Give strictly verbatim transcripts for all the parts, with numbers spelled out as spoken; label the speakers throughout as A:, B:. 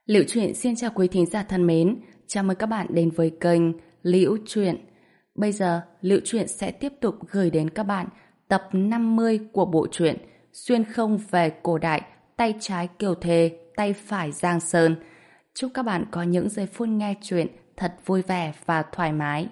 A: Liễu Chuyện xin chào quý thính giả thân mến, chào mừng các bạn đến với kênh Liễu Chuyện. Bây giờ, Liễu Chuyện sẽ tiếp tục gửi đến các bạn tập năm mươi của bộ truyện Xuyên không về cổ đại, tay trái Kiều Thề, tay phải Giang Sơn. Chúc các bạn có những giây phút nghe chuyện thật vui vẻ và thoải mái.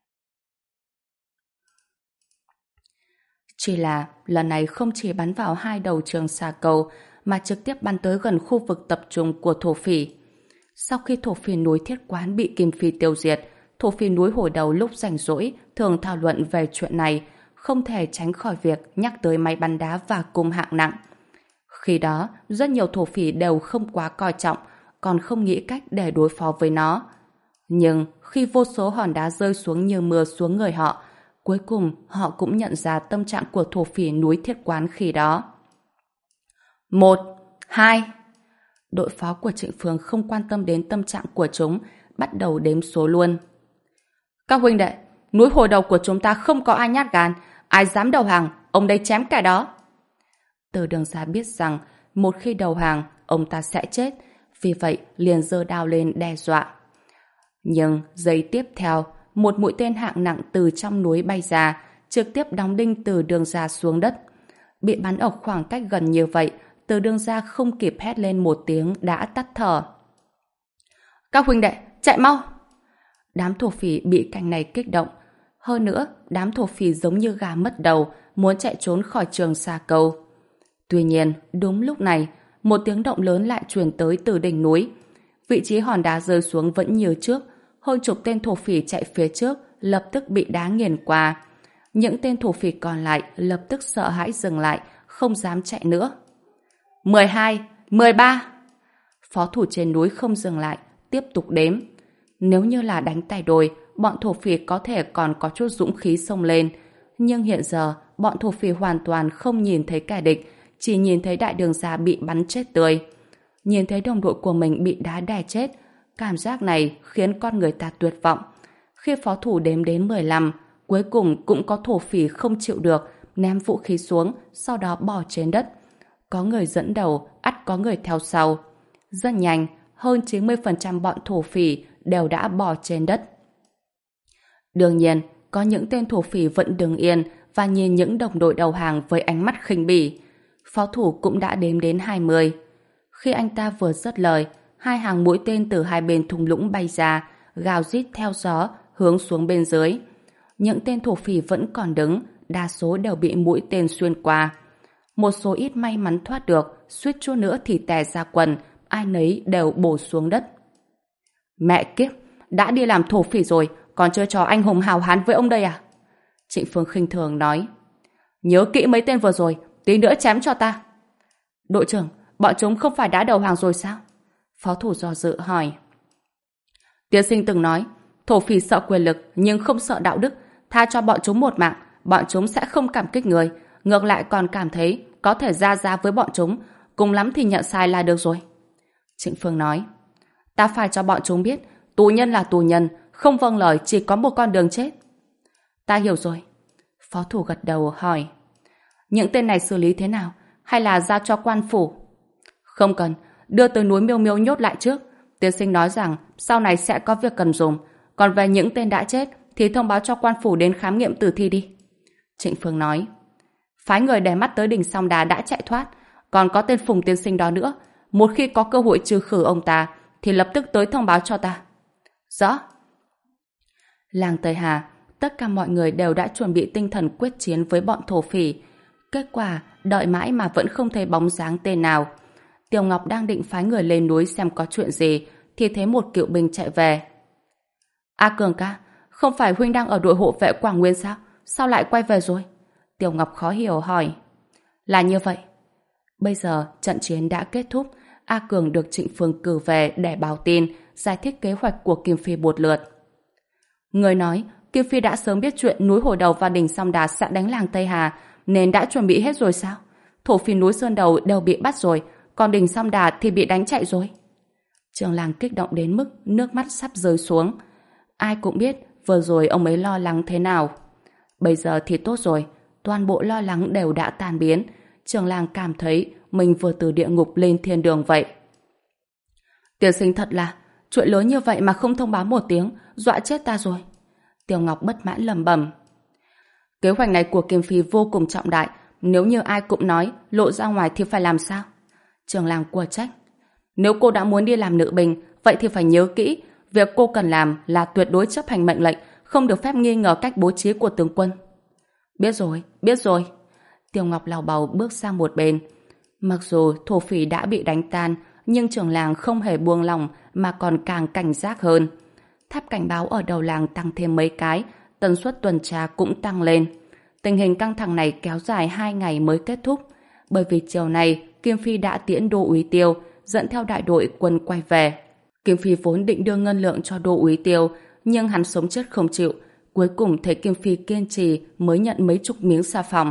A: Chỉ là lần này không chỉ bắn vào hai đầu trường xà cầu mà trực tiếp bắn tới gần khu vực tập trung của thổ phỉ. Sau khi thổ phỉ núi Thiết Quán bị Kim Phi tiêu diệt, thổ phỉ núi hồi đầu lúc rảnh rỗi thường thảo luận về chuyện này, không thể tránh khỏi việc nhắc tới máy bắn đá và cung hạng nặng. Khi đó, rất nhiều thổ phỉ đều không quá coi trọng, còn không nghĩ cách để đối phó với nó. Nhưng khi vô số hòn đá rơi xuống như mưa xuống người họ, cuối cùng họ cũng nhận ra tâm trạng của thổ phỉ núi Thiết Quán khi đó. Một, hai. Đội phó của Trịnh Phương không quan tâm đến tâm trạng của chúng, bắt đầu đếm số luôn. Các huynh đệ, núi hồi đầu của chúng ta không có ai nhát gan, ai dám đầu hàng, ông đây chém kẻ đó. Từ Đường Ra biết rằng một khi đầu hàng, ông ta sẽ chết, vì vậy liền giơ đao lên đe dọa. Nhưng giây tiếp theo, một mũi tên hạng nặng từ trong núi bay ra, trực tiếp đóng đinh Từ Đường Ra xuống đất. Bị bắn ở khoảng cách gần như vậy, Từ Đường Ra không kịp hét lên một tiếng đã tắt thở. Các huynh đệ, chạy mau! Đám thổ phỉ bị cảnh này kích động. Hơn nữa, đám thổ phỉ giống như gà mất đầu, muốn chạy trốn khỏi trường xà cầu. Tuy nhiên, đúng lúc này, một tiếng động lớn lại truyền tới từ đỉnh núi. Vị trí hòn đá rơi xuống vẫn như trước, hơn chục tên thổ phỉ chạy phía trước, lập tức bị đá nghiền qua. Những tên thổ phỉ còn lại lập tức sợ hãi dừng lại, không dám chạy nữa. mười hai, mười ba. Phó thủ trên núi không dừng lại, tiếp tục đếm. Nếu như là đánh tay đôi, bọn thổ phỉ có thể còn có chút dũng khí xông lên. Nhưng hiện giờ, bọn thổ phỉ hoàn toàn không nhìn thấy kẻ địch, chỉ nhìn thấy Đại Đường Ra bị bắn chết tươi. Nhìn thấy đồng đội của mình bị đá đè chết, cảm giác này khiến con người ta tuyệt vọng. Khi phó thủ đếm đến mười lăm, cuối cùng cũng có thổ phỉ không chịu được, ném vũ khí xuống, sau đó bỏ trên đất. Có người dẫn đầu, ắt có người theo sau. Rất nhanh, hơn chín mươi phần trăm bọn thổ phỉ đều đã bỏ trên đất. Đương nhiên, có những tên thổ phỉ vẫn đứng yên và nhìn những đồng đội đầu hàng với ánh mắt khinh bỉ. Phó thủ cũng đã đếm đến hai mươi. Khi anh ta vừa dứt lời, hai hàng mũi tên từ hai bên thung lũng bay ra, gào rít theo gió, hướng xuống bên dưới. Những tên thổ phỉ vẫn còn đứng, đa số đều bị mũi tên xuyên qua. Một số ít may mắn thoát được, suýt chút nữa thì tè ra quần, ai nấy đều bổ xuống đất. Mẹ kiếp, đã đi làm thổ phỉ rồi, còn chơi trò anh hùng hào hán với ông đây à? Trịnh Phương khinh thường nói. Nhớ kỹ mấy tên vừa rồi, tí nữa chém cho ta. Đội trưởng, bọn chúng không phải đã đầu hàng rồi sao? Phó thủ do dự hỏi. Tiên sinh từng nói, thổ phỉ sợ quyền lực nhưng không sợ đạo đức, tha cho bọn chúng một mạng, bọn chúng sẽ không cảm kích người, ngược lại còn cảm thấy có thể ra giá với bọn chúng, cùng lắm thì nhận sai là được rồi. Trịnh Phương nói. Ta phải cho bọn chúng biết, tù nhân là tù nhân, không vâng lời chỉ có một con đường chết. Ta hiểu rồi. Phó thủ gật đầu hỏi. Những tên này xử lý thế nào? Hay là giao cho quan phủ? Không cần, đưa tới núi Miêu Miêu nhốt lại trước. Tiên sinh nói rằng sau này sẽ có việc cần dùng. Còn về những tên đã chết thì thông báo cho quan phủ đến khám nghiệm tử thi đi. Trịnh Phương nói. Phái người để mắt tới đỉnh Song Đá đã chạy thoát. Còn có tên Phùng tiên sinh đó nữa. Một khi có cơ hội trừ khử ông ta thì lập tức tới thông báo cho ta. Rõ. Làng Tây Hà, tất cả mọi người đều đã chuẩn bị tinh thần quyết chiến với bọn thổ phỉ. Kết quả, đợi mãi mà vẫn không thấy bóng dáng tên nào. Tiểu Ngọc đang định phái người lên núi xem có chuyện gì, thì thấy một cựu binh chạy về. A Cường ca, không phải huynh đang ở đội hộ vệ Quảng Nguyên sao? Sao lại quay về rồi? Tiểu Ngọc khó hiểu hỏi. Là như vậy. Bây giờ, trận chiến đã kết thúc, A Cường được Trịnh Phương cử về để báo tin, giải thích kế hoạch của Kim Phi một lượt. Người nói, Kim Phi đã sớm biết chuyện núi Hồi Đầu và đỉnh Song Đá sẽ đánh làng Tây Hà, nên đã chuẩn bị hết rồi sao? Thổ phỉ núi Sơn Đầu đều bị bắt rồi, còn đỉnh Song Đá thì bị đánh chạy rồi. Trường làng kích động đến mức nước mắt sắp rơi xuống. Ai cũng biết vừa rồi ông ấy lo lắng thế nào. Bây giờ thì tốt rồi, toàn bộ lo lắng đều đã tan biến. Trường làng cảm thấy mình vừa từ địa ngục lên thiên đường vậy. Tiên sinh thật là, chuyện lớn như vậy mà không thông báo một tiếng, dọa chết ta rồi. Tiêu Ngọc bất mãn lẩm bẩm. Kế hoạch này của Kim Phi vô cùng trọng đại, nếu như ai cũng nói, lộ ra ngoài thì phải làm sao? Trường Làng của trách. Nếu cô đã muốn đi làm nữ binh, vậy thì phải nhớ kỹ, việc cô cần làm là tuyệt đối chấp hành mệnh lệnh, không được phép nghi ngờ cách bố trí của tướng quân. Biết rồi, biết rồi. Tiêu Ngọc lào bào bước sang một bên. Mặc dù thổ phỉ đã bị đánh tan, nhưng trưởng làng không hề buông lỏng mà còn càng cảnh giác hơn. Tháp cảnh báo ở đầu làng tăng thêm mấy cái, tần suất tuần tra cũng tăng lên. Tình hình căng thẳng này kéo dài hai ngày mới kết thúc, bởi vì chiều nay Kim Phi đã tiễn Đô úy Tiêu, dẫn theo đại đội quân quay về. Kim Phi vốn định đưa ngân lượng cho Đô úy Tiêu, nhưng hắn sống chết không chịu. Cuối cùng thấy Kim Phi kiên trì mới nhận mấy chục miếng xà phòng.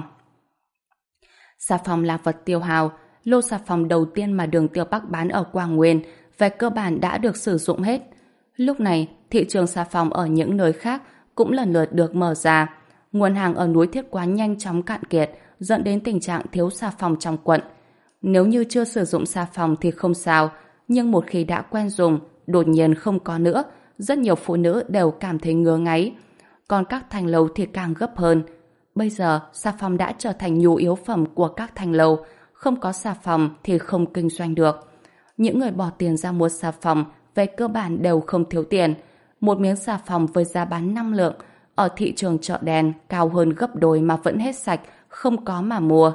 A: Xà phòng là vật tiêu hao, lô xà phòng đầu tiên mà Đường Tiêu Bắc bán ở Quang Nguyên về cơ bản đã được sử dụng hết. Lúc này, thị trường xà phòng ở những nơi khác cũng lần lượt được mở ra. Nguồn hàng ở núi Thiết Quán nhanh chóng cạn kiệt, dẫn đến tình trạng thiếu xà phòng trong quận. Nếu như chưa sử dụng xà phòng thì không sao, nhưng một khi đã quen dùng, đột nhiên không có nữa, rất nhiều phụ nữ đều cảm thấy ngứa ngáy. Còn các thành lầu thì càng gấp hơn. Bây giờ, xà phòng đã trở thành nhu yếu phẩm của các thành lầu, không có xà phòng thì không kinh doanh được. Những người bỏ tiền ra mua xà phòng về cơ bản đều không thiếu tiền. Một miếng xà phòng với giá bán năm lượng ở thị trường chợ đen cao hơn gấp đôi mà vẫn hết sạch, không có mà mua.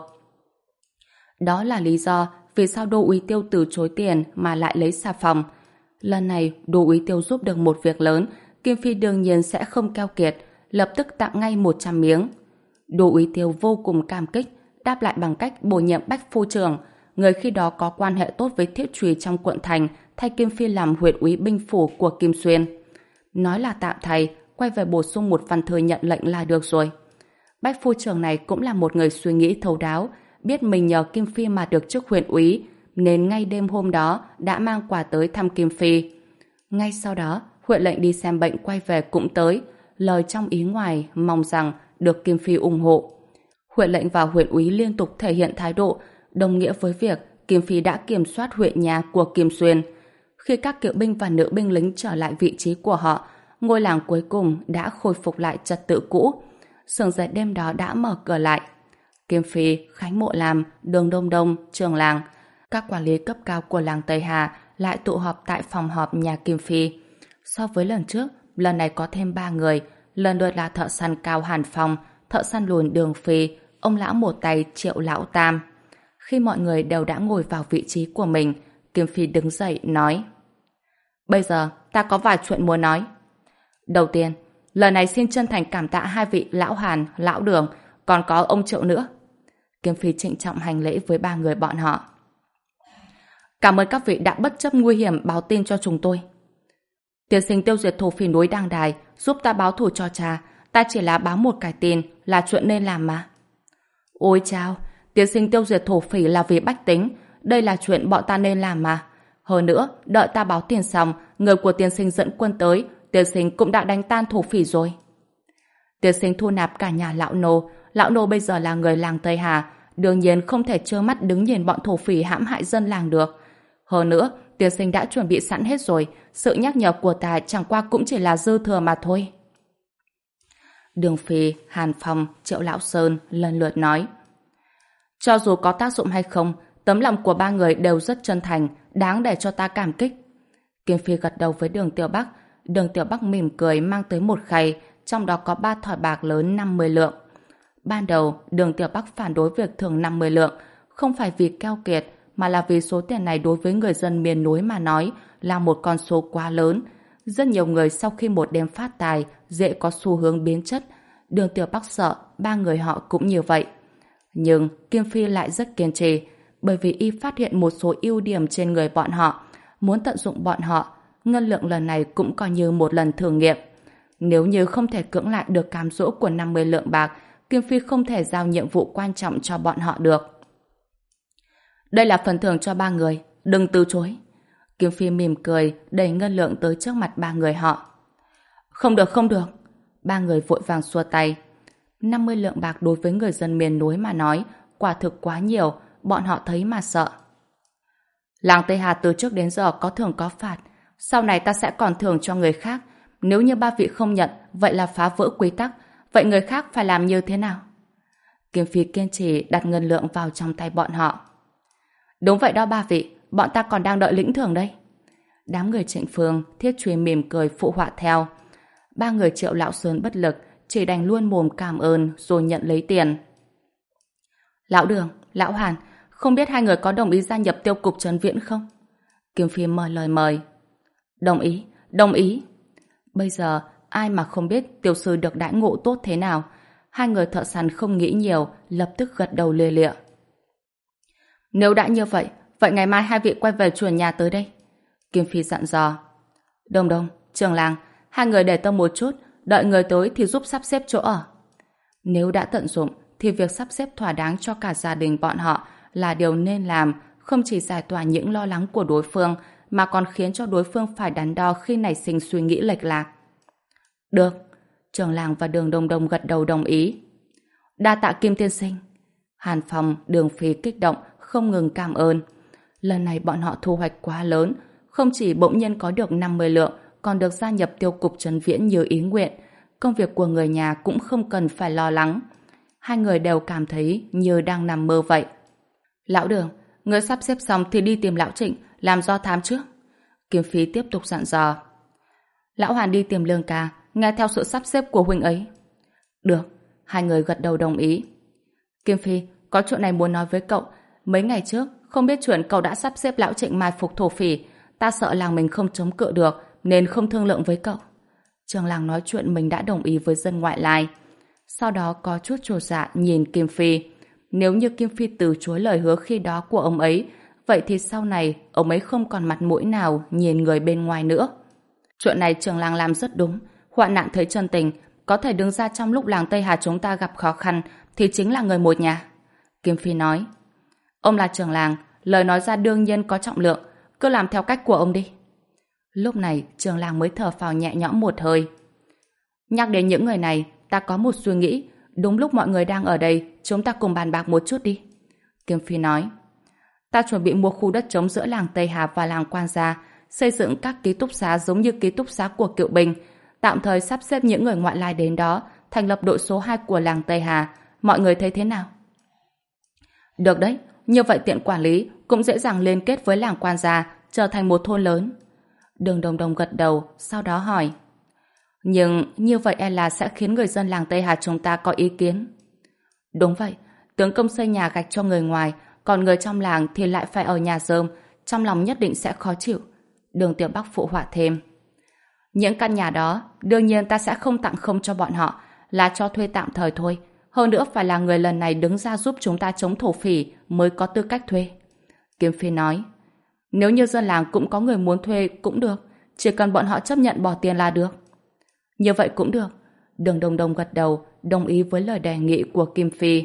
A: Đó là lý do vì sao Đô úy Tiêu từ chối tiền mà lại lấy xà phòng. Lần này Đô úy Tiêu giúp được một việc lớn, Kim Phi đương nhiên sẽ không keo kiệt, lập tức tặng ngay một trăm miếng. Đô úy Tiêu vô cùng cảm kích, đáp lại bằng cách bổ nhiệm Bách phu trưởng, người khi đó có quan hệ tốt với Thiết Trùy trong quận thành, thay Kim Phi làm huyện úy binh phủ của Kim Xuyên. Nói là tạm thay, quay về bổ sung một văn thư nhận lệnh là được rồi. Bách phu trưởng này cũng là một người suy nghĩ thấu đáo, biết mình nhờ Kim Phi mà được chức huyện úy, nên ngay đêm hôm đó đã mang quà tới thăm Kim Phi. Ngay sau đó, huyện lệnh đi xem bệnh quay về cũng tới, lời trong ý ngoài mong rằng được Kim Phi ủng hộ. Huyện lệnh và huyện úy liên tục thể hiện thái độ, đồng nghĩa với việc Kim Phi đã kiểm soát huyện nhà của Kim Xuyên. Khi các kỵ binh và nữ binh lính trở lại vị trí của họ, ngôi làng cuối cùng đã khôi phục lại trật tự cũ. Xưởng dệt đêm đó đã mở cửa lại. Kim Phi, Khánh Mộ Lam, Đường Đông Đông, Trường Làng, các quản lý cấp cao của làng Tây Hà lại tụ họp tại phòng họp nhà Kim Phi. So với lần trước, lần này có thêm ba người, lần lượt là thợ săn Cao Hàn Phong, thợ săn lùn Đường Phi, ông lão một tay Triệu Lão Tam. Khi mọi người đều đã ngồi vào vị trí của mình, Kim Phi đứng dậy nói: Bây giờ ta có vài chuyện muốn nói. Đầu tiên, lần này xin chân thành cảm tạ hai vị lão Hàn, lão Đường, còn có ông Triệu nữa. Kim Phi trịnh trọng hành lễ với ba người bọn họ. Cảm ơn các vị đã bất chấp nguy hiểm báo tin cho chúng tôi. Tiên sinh tiêu diệt thổ phỉ núi Đăng Đài, giúp ta báo thù cho cha. Ta chỉ là báo một cái tin, là chuyện nên làm mà. Ôi chao, tiên sinh tiêu diệt thổ phỉ là vì bách tính, đây là chuyện bọn ta nên làm mà. Hơn nữa, đợi ta báo tiền xong, người của tiên sinh dẫn quân tới, tiên sinh cũng đã đánh tan thổ phỉ rồi. Tiên sinh thu nạp cả nhà lão nô, lão nô bây giờ là người làng Tây Hà, đương nhiên không thể trơ mắt đứng nhìn bọn thổ phỉ hãm hại dân làng được. Hơn nữa, tiên sinh đã chuẩn bị sẵn hết rồi, sự nhắc nhở của ta chẳng qua cũng chỉ là dư thừa mà thôi. Đường Phi, Hàn Phong, Triệu Lão Sơn lần lượt nói: Cho dù có tác dụng hay không, tấm lòng của ba người đều rất chân thành, đáng để cho ta cảm kích. Kim Phi gật đầu với Đường Tiểu Bắc. Đường Tiểu Bắc mỉm cười mang tới một khay, trong đó có ba thỏi bạc lớn năm mươi lượng. Ban đầu, Đường Tiểu Bắc phản đối việc thưởng năm mươi lượng, không phải vì keo kiệt, mà là vì số tiền này đối với người dân miền núi mà nói là một con số quá lớn. Rất nhiều người sau khi một đêm phát tài dễ có xu hướng biến chất. Đường Tiểu Bắc sợ ba người họ cũng như vậy. Nhưng Kim Phi lại rất kiên trì, bởi vì y phát hiện một số ưu điểm trên người bọn họ, muốn tận dụng bọn họ. Ngân lượng lần này cũng coi như một lần thử nghiệm. Nếu như không thể cưỡng lại được cám dỗ của năm mươi lượng bạc, Kim Phi không thể giao nhiệm vụ quan trọng cho bọn họ được. Đây là phần thưởng cho ba người, đừng từ chối. Kim Phi mỉm cười, đẩy ngân lượng tới trước mặt ba người họ. Không được, không được. Ba người vội vàng xua tay. năm mươi lượng bạc đối với người dân miền núi mà nói, quả thực quá nhiều, bọn họ thấy mà sợ. Làng Tây Hà từ trước đến giờ có thưởng có phạt, sau này ta sẽ còn thưởng cho người khác. Nếu như ba vị không nhận, vậy là phá vỡ quy tắc. Vậy người khác phải làm như thế nào? Kiếm Phi kiên trì đặt ngân lượng vào trong tay bọn họ. Đúng vậy đó ba vị, bọn ta còn đang đợi lĩnh thưởng đây. Đám người Trịnh Phương, Thiết Truy mỉm cười phụ họa theo. Ba người Triệu Lão Sơn bất lực, chỉ đành luôn mồm cảm ơn rồi nhận lấy tiền. Lão Đường, Lão Hàn, không biết hai người có đồng ý gia nhập tiêu cục Trấn Viễn không? Kiếm Phi mời lời mời. Đồng ý, đồng ý. Bây giờ, ai mà không biết tiểu sư được đãi ngộ tốt thế nào? Hai người thợ săn không nghĩ nhiều, lập tức gật đầu lia lịa. Nếu đã như vậy, vậy ngày mai hai vị quay về chuồn nhà tới đây. Kim Phi dặn dò. Đông Đông, Trường Làng, hai người để tâm một chút, đợi người tới thì giúp sắp xếp chỗ ở. Nếu đã tận dụng, thì việc sắp xếp thỏa đáng cho cả gia đình bọn họ là điều nên làm, không chỉ giải tỏa những lo lắng của đối phương, mà còn khiến cho đối phương phải đắn đo khi nảy sinh suy nghĩ lệch lạc. Được. Trường Làng và Đường Đông Đông gật đầu đồng ý. Đa tạ Kim tiên sinh. Hàn Phong, Đường Phi kích động, không ngừng cảm ơn. Lần này bọn họ thu hoạch quá lớn, không chỉ bỗng nhiên có được năm mươi lượng, còn được gia nhập tiêu cục Trấn Viễn như ý nguyện. Công việc của người nhà cũng không cần phải lo lắng. Hai người đều cảm thấy như đang nằm mơ vậy. Lão Đường, người sắp xếp xong thì đi tìm Lão Trịnh, làm do thám trước. Kiếm Phi tiếp tục dặn dò. Lão Hàn đi tìm Lương ca, nghe theo sự sắp xếp của huynh ấy. Được, hai người gật đầu đồng ý. Kim Phi, có chuyện này muốn nói với cậu. Mấy ngày trước, không biết chuyện cậu đã sắp xếp Lão Trịnh mai phục thổ phỉ. Ta sợ làng mình không chống cự được, nên không thương lượng với cậu. Trường Làng nói chuyện mình đã đồng ý với dân ngoại lai. Sau đó có chút chột dạ nhìn Kim Phi. Nếu như Kim Phi từ chối lời hứa khi đó của ông ấy, vậy thì sau này ông ấy không còn mặt mũi nào nhìn người bên ngoài nữa. Chuyện này Trường Làng làm rất đúng. Hoạn nạn thấy chân tình, có thể đứng ra trong lúc làng Tây Hà chúng ta gặp khó khăn thì chính là người một nhà. Kim Phi nói. Ông là trưởng làng, lời nói ra đương nhiên có trọng lượng, cứ làm theo cách của ông đi. Lúc này trưởng làng mới thở phào nhẹ nhõm một hơi. Nhắc đến những người này, ta có một suy nghĩ. Đúng lúc mọi người đang ở đây, chúng ta cùng bàn bạc một chút đi. Kim Phi nói. Ta chuẩn bị mua khu đất trống giữa làng Tây Hà và làng Quan Gia, xây dựng các ký túc xá giống như ký túc xá của Cựu Binh, tạm thời sắp xếp những người ngoại lai đến đó, thành lập đội số hai của làng Tây Hà. Mọi người thấy thế nào? Được đấy, như vậy tiện quản lý, cũng dễ dàng liên kết với làng Quan Gia, trở thành một thôn lớn. Đường Đồng Đồng gật đầu, sau đó hỏi. Nhưng như vậy e là sẽ khiến người dân làng Tây Hà chúng ta có ý kiến. Đúng vậy, tướng công xây nhà gạch cho người ngoài, còn người trong làng thì lại phải ở nhà rơm, trong lòng nhất định sẽ khó chịu. Đường Tiểu Bắc phụ họa thêm. Những căn nhà đó, đương nhiên ta sẽ không tặng không cho bọn họ, là cho thuê tạm thời thôi. Hơn nữa phải là người lần này đứng ra giúp chúng ta chống thổ phỉ mới có tư cách thuê. Kiếm Phi nói. Nếu như dân làng cũng có người muốn thuê cũng được, chỉ cần bọn họ chấp nhận bỏ tiền là được. Như vậy cũng được. Đường Đồng Đồng gật đầu, đồng ý với lời đề nghị của Kim Phi.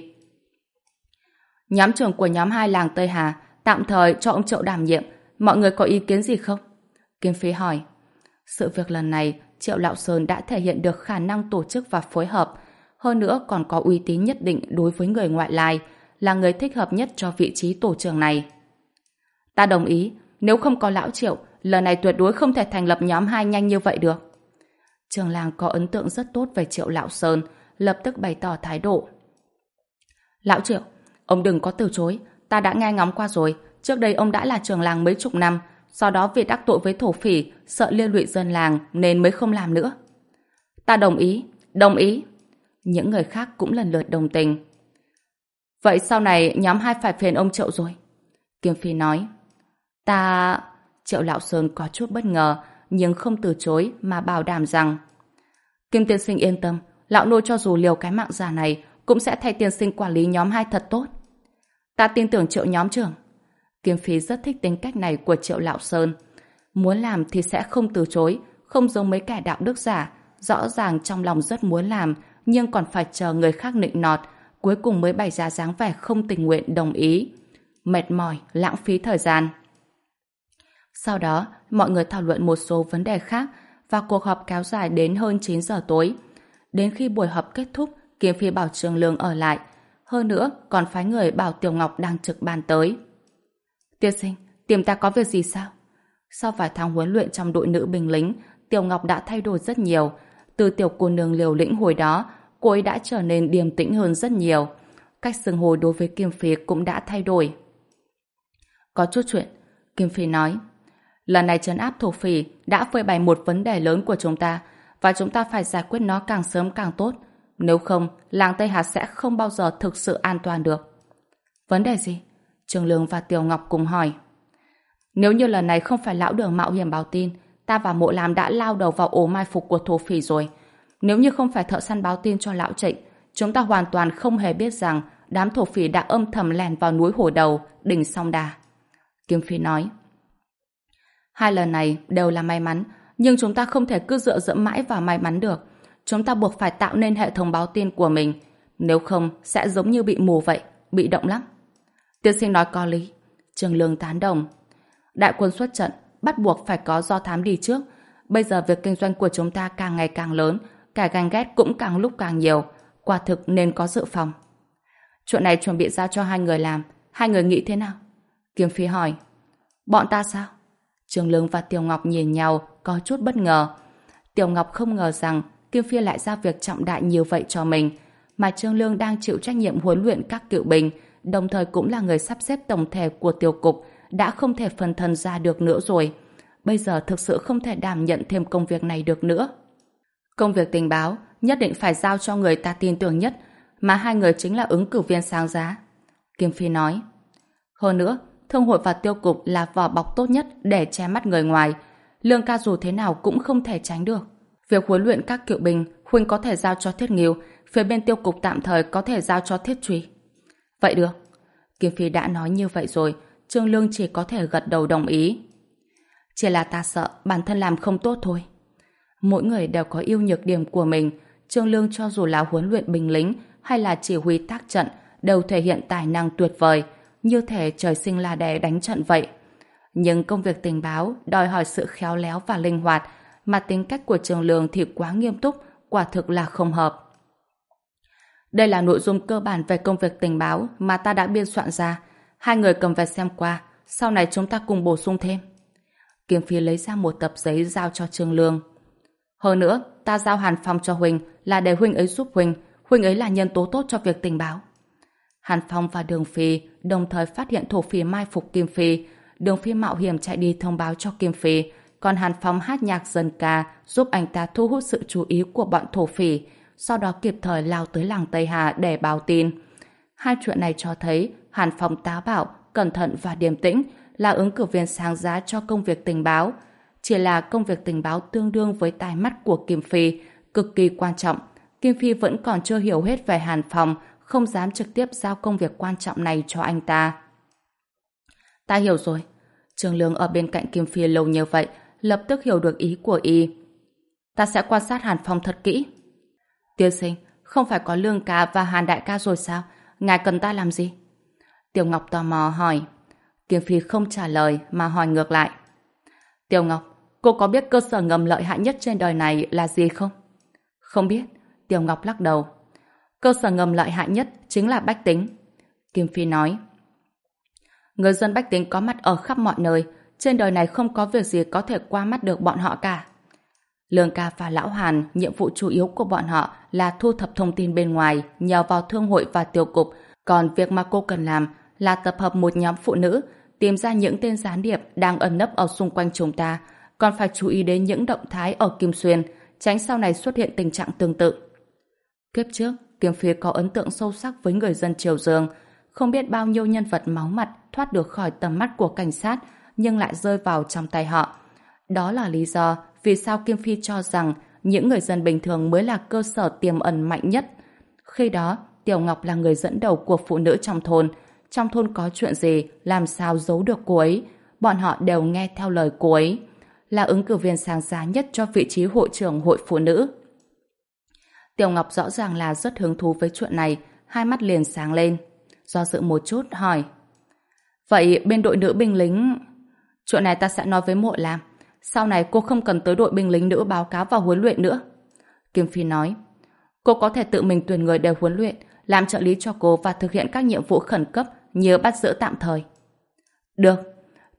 A: Nhóm trưởng của nhóm hai làng Tây Hà tạm thời cho ông Triệu đảm nhiệm. Mọi người có ý kiến gì không? Kim Phi hỏi. Sự việc lần này, Triệu Lão Sơn đã thể hiện được khả năng tổ chức và phối hợp. Hơn nữa còn có uy tín nhất định đối với người ngoại lai, là người thích hợp nhất cho vị trí tổ trưởng này. Ta đồng ý, nếu không có Lão Triệu, lần này tuyệt đối không thể thành lập nhóm hai nhanh như vậy được. Trường làng có ấn tượng rất tốt về Triệu Lão Sơn, lập tức bày tỏ thái độ. Lão Triệu, ông đừng có từ chối, ta đã nghe ngóng qua rồi, trước đây ông đã là trưởng làng mấy chục năm, sau đó vì đắc tội với thổ phỉ, sợ liên lụy dân làng nên mới không làm nữa. Ta đồng ý, đồng ý. Những người khác cũng lần lượt đồng tình. Vậy sau này nhóm hai phải phiền ông Triệu rồi. Kim Phi nói. Ta... Triệu Lão Sơn có chút bất ngờ, nhưng không từ chối mà bảo đảm rằng Kim tiên sinh yên tâm, lão nô cho dù liều cái mạng già này cũng sẽ thay tiên sinh quản lý nhóm hai thật tốt. Ta tin tưởng Triệu nhóm trưởng. Kim Phi rất thích tính cách này của Triệu Lão Sơn. Muốn làm thì sẽ không từ chối, không giống mấy kẻ đạo đức giả, rõ ràng trong lòng rất muốn làm, nhưng còn phải chờ người khác nịnh nọt, cuối cùng mới bày ra dáng vẻ không tình nguyện đồng ý. Mệt mỏi, lãng phí thời gian. Sau đó, mọi người thảo luận một số vấn đề khác và cuộc họp kéo dài đến hơn chín giờ tối. Đến khi buổi họp kết thúc, Kim Phi bảo Trường Lương ở lại. Hơn nữa, còn phái người bảo Tiểu Ngọc đang trực ban tới. Tiên sinh, Tìm ta có việc gì sao? Sau vài tháng huấn luyện trong đội nữ binh lính, Tiểu Ngọc đã thay đổi rất nhiều. Từ tiểu cô nương liều lĩnh hồi đó, cô ấy đã trở nên điềm tĩnh hơn rất nhiều. Cách xưng hô đối với Kim Phi cũng đã thay đổi. Có chút chuyện, Kim Phi nói. Lần này trấn áp thổ phỉ đã phơi bày một vấn đề lớn của chúng ta, và chúng ta phải giải quyết nó càng sớm càng tốt. Nếu không, làng Tây Hà sẽ không bao giờ thực sự an toàn được. Vấn đề gì? Trường Lương và Tiểu Ngọc cùng hỏi. Nếu như lần này không phải lão Đường mạo hiểm báo tin, ta và Mộ Lam đã lao đầu vào ổ mai phục của thổ phỉ rồi. Nếu như không phải thợ săn báo tin cho lão Trịnh, chúng ta hoàn toàn không hề biết rằng đám thổ phỉ đã âm thầm lèn vào núi Hổ Đầu, đỉnh Song Đà. Kim Phi nói. Hai lần này đều là may mắn, nhưng chúng ta không thể cứ dựa dẫm mãi vào may mắn được. Chúng ta buộc phải tạo nên hệ thống báo tin của mình. Nếu không, sẽ giống như bị mù vậy, bị động lắm. Tiên sinh nói có lý. Trường Lương tán đồng. Đại quân xuất trận, bắt buộc phải có do thám đi trước. Bây giờ việc kinh doanh của chúng ta càng ngày càng lớn, cả ganh ghét cũng càng lúc càng nhiều. Quả thực nên có dự phòng. Chuyện này chuẩn bị giao cho hai người làm. Hai người nghĩ thế nào? Kiếm Phi hỏi. Bọn ta sao? Trường Lương và Tiểu Ngọc nhìn nhau, có chút bất ngờ. Tiểu Ngọc không ngờ rằng Kim Phi lại giao việc trọng đại như vậy cho mình, mà Trương Lương đang chịu trách nhiệm huấn luyện các cựu binh, đồng thời cũng là người sắp xếp tổng thể của tiểu cục, đã không thể phân thân ra được nữa rồi. Bây giờ thực sự không thể đảm nhận thêm công việc này được nữa. Công việc tình báo nhất định phải giao cho người ta tin tưởng nhất, mà hai người chính là ứng cử viên sáng giá. Kim Phi nói. Hơn nữa, Thương hội và tiêu cục là vỏ bọc tốt nhất để che mắt người ngoài. Lương ca dù thế nào cũng không thể tránh được. Việc huấn luyện các cựu binh, huynh có thể giao cho Thiết Nghiêu, phía bên tiêu cục tạm thời có thể giao cho Thiết Truy. Vậy được. Kim Phi đã nói như vậy rồi, Trương Lương chỉ có thể gật đầu đồng ý. Chỉ là ta sợ bản thân làm không tốt thôi. Mỗi người đều có ưu nhược điểm của mình. Trương Lương cho dù là huấn luyện binh lính hay là chỉ huy tác trận đều thể hiện tài năng tuyệt vời, như thể trời sinh là để đánh trận vậy. Nhưng công việc tình báo đòi hỏi sự khéo léo và linh hoạt, mà tính cách của Trương Lương thì quá nghiêm túc, quả thực là không hợp. Đây là nội dung cơ bản về công việc tình báo mà ta đã biên soạn ra. Hai người cầm về xem qua, sau này chúng ta cùng bổ sung thêm. Kiếm Phi lấy ra một tập giấy giao cho Trương Lương. Hơn nữa, ta giao Hàn Phong cho huynh là để huynh ấy giúp huynh, huynh ấy là nhân tố tốt cho việc tình báo. Hàn Phong và Đường Phi đồng thời phát hiện thổ phỉ mai phục Kim Phi. Đường Phi mạo hiểm chạy đi thông báo cho Kim Phi, còn Hàn Phong hát nhạc dân ca giúp anh ta thu hút sự chú ý của bọn thổ phỉ, sau đó kịp thời lao tới làng Tây Hà để báo tin. Hai chuyện này cho thấy Hàn Phong táo bạo, cẩn thận và điềm tĩnh, là ứng cử viên sáng giá cho công việc tình báo. Chỉ là công việc tình báo tương đương với tai mắt của Kim Phi, cực kỳ quan trọng. Kim Phi vẫn còn chưa hiểu hết về Hàn Phong, không dám trực tiếp giao công việc quan trọng này cho anh ta. Ta hiểu rồi. Trương Lương ở bên cạnh Kim Phi lâu như vậy, lập tức hiểu được ý của y. Ta sẽ quan sát Hàn Phong thật kỹ. Tiên sinh, không phải có Lương ca và Hàn đại ca rồi sao? Ngài cần ta làm gì? Tiểu Ngọc tò mò hỏi. Kim Phi không trả lời mà hỏi ngược lại. Tiểu Ngọc, cô có biết cơ sở ngầm lợi hại nhất trên đời này là gì không? Không biết. Tiểu Ngọc lắc đầu. Cơ sở ngầm lợi hại nhất chính là bách tính. Kim Phi nói. Người dân bách tính có mặt ở khắp mọi nơi, trên đời này không có việc gì có thể qua mắt được bọn họ cả. Lương ca và Lão Hàn, nhiệm vụ chủ yếu của bọn họ là thu thập thông tin bên ngoài nhờ vào thương hội và tiêu cục, còn việc mà cô cần làm là tập hợp một nhóm phụ nữ, tìm ra những tên gián điệp đang ẩn nấp ở xung quanh chúng ta, còn phải chú ý đến những động thái ở Kim Xuyên, tránh sau này xuất hiện tình trạng tương tự. Kiếp trước, Kim Phi có ấn tượng sâu sắc với người dân Triều Dương, không biết bao nhiêu nhân vật máu mặt thoát được khỏi tầm mắt của cảnh sát nhưng lại rơi vào trong tay họ. Đó là lý do vì sao Kim Phi cho rằng những người dân bình thường mới là cơ sở tiềm ẩn mạnh nhất. Khi đó, Tiểu Ngọc là người dẫn đầu của phụ nữ trong thôn. Trong thôn có chuyện gì, làm sao giấu được cô ấy. Bọn họ đều nghe theo lời cô ấy. Là ứng cử viên sáng giá nhất cho vị trí hội trưởng hội phụ nữ. Tiểu Ngọc rõ ràng là rất hứng thú với chuyện này, hai mắt liền sáng lên. Do dự một chút, hỏi. Vậy bên đội nữ binh lính... Chuyện này ta sẽ nói với Mộ Lam. Sau này cô không cần tới đội binh lính nữ báo cáo và huấn luyện nữa. Kim Phi nói. Cô có thể tự mình tuyển người để huấn luyện, làm trợ lý cho cô và thực hiện các nhiệm vụ khẩn cấp như bắt giữ tạm thời. Được.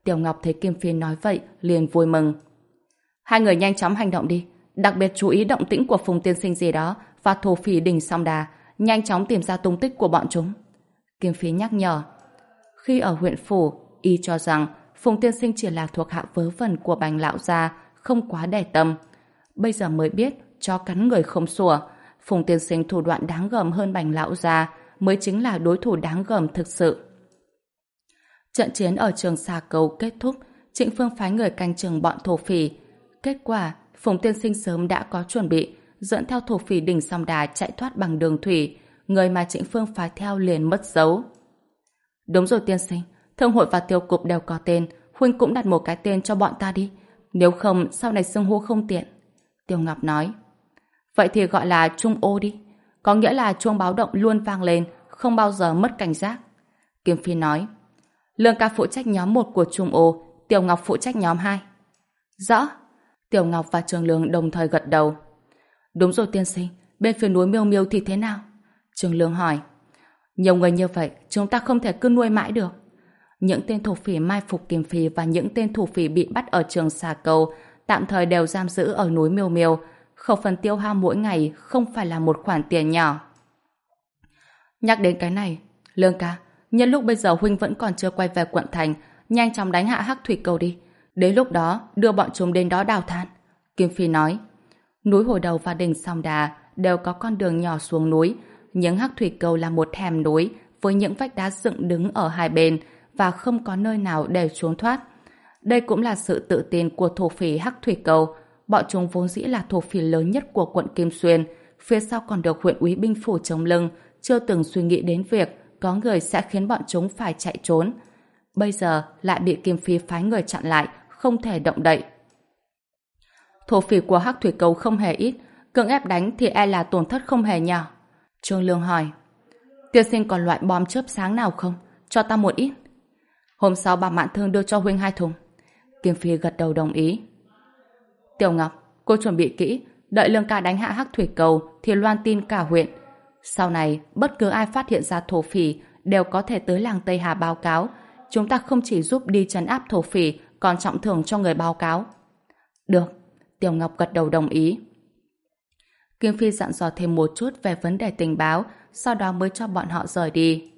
A: Tiểu Ngọc thấy Kim Phi nói vậy, liền vui mừng. Hai người nhanh chóng hành động đi, đặc biệt chú ý động tĩnh của Phùng tiên sinh gì đó và thổ phỉ đỉnh Song Đà, nhanh chóng tìm ra tung tích của bọn chúng. Kim Phi nhắc nhở. Khi ở huyện phủ, y cho rằng Phùng tiên sinh chỉ là thuộc hạ vớ vẩn của Bành lão gia, không quá để tâm. Bây giờ mới biết, chó cắn người không sủa, Phùng tiên sinh thủ đoạn đáng gờm hơn Bành lão gia, mới chính là đối thủ đáng gờm thực sự. Trận chiến ở trường Xà Cầu kết thúc, Trịnh Phương phái người canh chừng bọn thổ phỉ. Kết quả, Phùng tiên sinh sớm đã có chuẩn bị, dẫn theo thổ phỉ đỉnh Song Đà chạy thoát bằng đường thủy, người mà Trịnh Phương phái theo liền mất dấu. Đúng rồi tiên sinh, thương hội và tiêu cục đều có tên, huynh cũng đặt một cái tên cho bọn ta đi, nếu không sau này xưng hô không tiện. Tiêu Ngọc nói. Vậy thì gọi là Trung Ô đi, có nghĩa là chuông báo động luôn vang lên, không bao giờ mất cảnh giác. Kim Phi nói. Lương ca phụ trách nhóm một của Trung Ô, Tiểu Ngọc phụ trách nhóm hai. Rõ. Tiểu Ngọc và Trường Lương đồng thời gật đầu. Đúng rồi tiên sinh, bên phía núi Miêu Miêu thì thế nào? Trường Lương hỏi. Nhiều người như vậy, chúng ta không thể cứ nuôi mãi được. Những tên thổ phỉ mai phục Kim Phi và những tên thủ phỉ bị bắt ở trường Xà Cầu tạm thời đều giam giữ ở núi Miêu Miêu. Khẩu phần tiêu hao mỗi ngày không phải là một khoản tiền nhỏ. Nhắc đến cái này, Lương ca, nhân lúc bây giờ huynh vẫn còn chưa quay về quận thành, nhanh chóng đánh hạ Hắc Thủy Cầu đi. Đến lúc đó, đưa bọn chúng đến đó đào than. Kim Phi nói. Núi Hồi Đầu và đỉnh Song Đà đều có con đường nhỏ xuống núi, nhưng Hắc Thủy Cầu là một hẻm núi với những vách đá dựng đứng ở hai bên và không có nơi nào để trốn thoát. Đây cũng là sự tự tin của thổ phỉ Hắc Thủy Cầu. Bọn chúng vốn dĩ là thổ phỉ lớn nhất của quận Kim Xuyên, phía sau còn được huyện úy binh phủ chống lưng, chưa từng suy nghĩ đến việc có người sẽ khiến bọn chúng phải chạy trốn. Bây giờ lại bị Kim Phi phái người chặn lại, không thể động đậy. Thổ phỉ của Hắc Thủy Cầu không hề ít, cưỡng ép đánh thì e là tổn thất không hề nhỏ. Trương Lương hỏi. Tiên sinh còn loại bom chớp sáng nào không? Cho ta một ít. Hôm sau bà Mạn Thương đưa cho huynh hai thùng. Kim Phi gật đầu đồng ý. Tiểu Ngọc, cô chuẩn bị kỹ, đợi Lương ca đánh hạ Hắc Thủy Cầu thì loan tin cả huyện. Sau này, bất cứ ai phát hiện ra thổ phỉ đều có thể tới làng Tây Hà báo cáo. Chúng ta không chỉ giúp đi trấn áp thổ phỉ, còn trọng thưởng cho người báo cáo. Được, Tiểu Ngọc gật đầu đồng ý. Kim Phi dặn dò thêm một chút về vấn đề tình báo, sau đó mới cho bọn họ rời đi.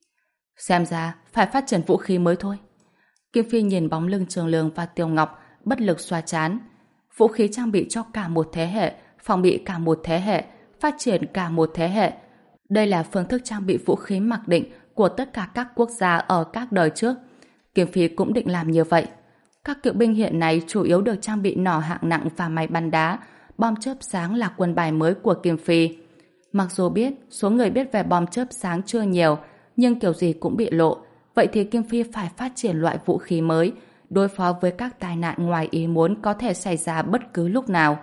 A: Xem ra, phải phát triển vũ khí mới thôi. Kim Phi nhìn bóng lưng Trường Lương và Tiểu Ngọc, bất lực xoa chán. Vũ khí trang bị cho cả một thế hệ, phòng bị cả một thế hệ, phát triển cả một thế hệ. Đây là phương thức trang bị vũ khí mặc định của tất cả các quốc gia ở các đời trước. Kim Phi cũng định làm như vậy. Các cựu binh hiện nay chủ yếu được trang bị nỏ hạng nặng và máy bắn đá. Bom chớp sáng là quân bài mới của Kim Phi. Mặc dù biết số người biết về bom chớp sáng chưa nhiều, nhưng kiểu gì cũng bị lộ. Vậy thì Kim Phi phải phát triển loại vũ khí mới, đối phó với các tai nạn ngoài ý muốn có thể xảy ra bất cứ lúc nào.